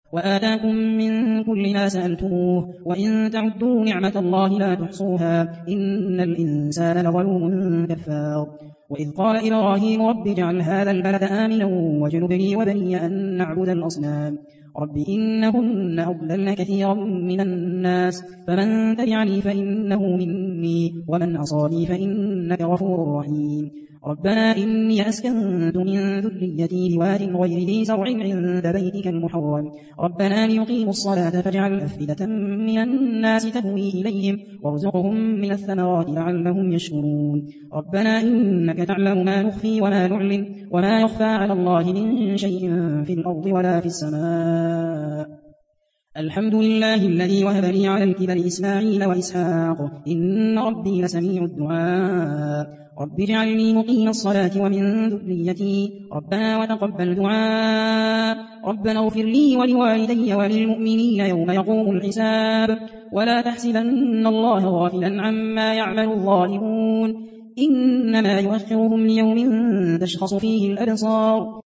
وآتاكم من كل ما سألتموه وإن تعدوا نعمة الله لا تحصوها إن الإنسان لظلوم كفار. وإذ قال إبراهيم رب اجعل هذا البلد آمنا واجنبني وبني أن نعبد الأصنام رب إنهن أضللن كثيرا من الناس فمن تبعني فإنه مني ومن عصاني فإنك غفور رحيم. ربنا إني أسكنت من ذريتي بواد غير ذي زرع عند بيتك المحرم ربنا ليقيموا الصلاة فاجعل أفئدة من الناس تهوي إليهم وارزقهم من الثمرات لعلهم يشكرون. ربنا إنك تعلم ما نخفي وما نعلن وما يخفى على الله من شيء في الأرض ولا في السماء. الحمد لله الذي وهب لي على الكبر إسماعيل وإسحاق إن ربي لسميع الدعاء. رب اجعلني مقيم الصلاة ومن ذريتي ربنا وتقبل دعاء. ربنا اغفر لي ولوالدي وللمؤمنين يوم يقوم الحساب. ولا تحسبن الله غافلا عما يعمل الظالمون إنما يؤخرهم ليوم تشخص فيه الأبصار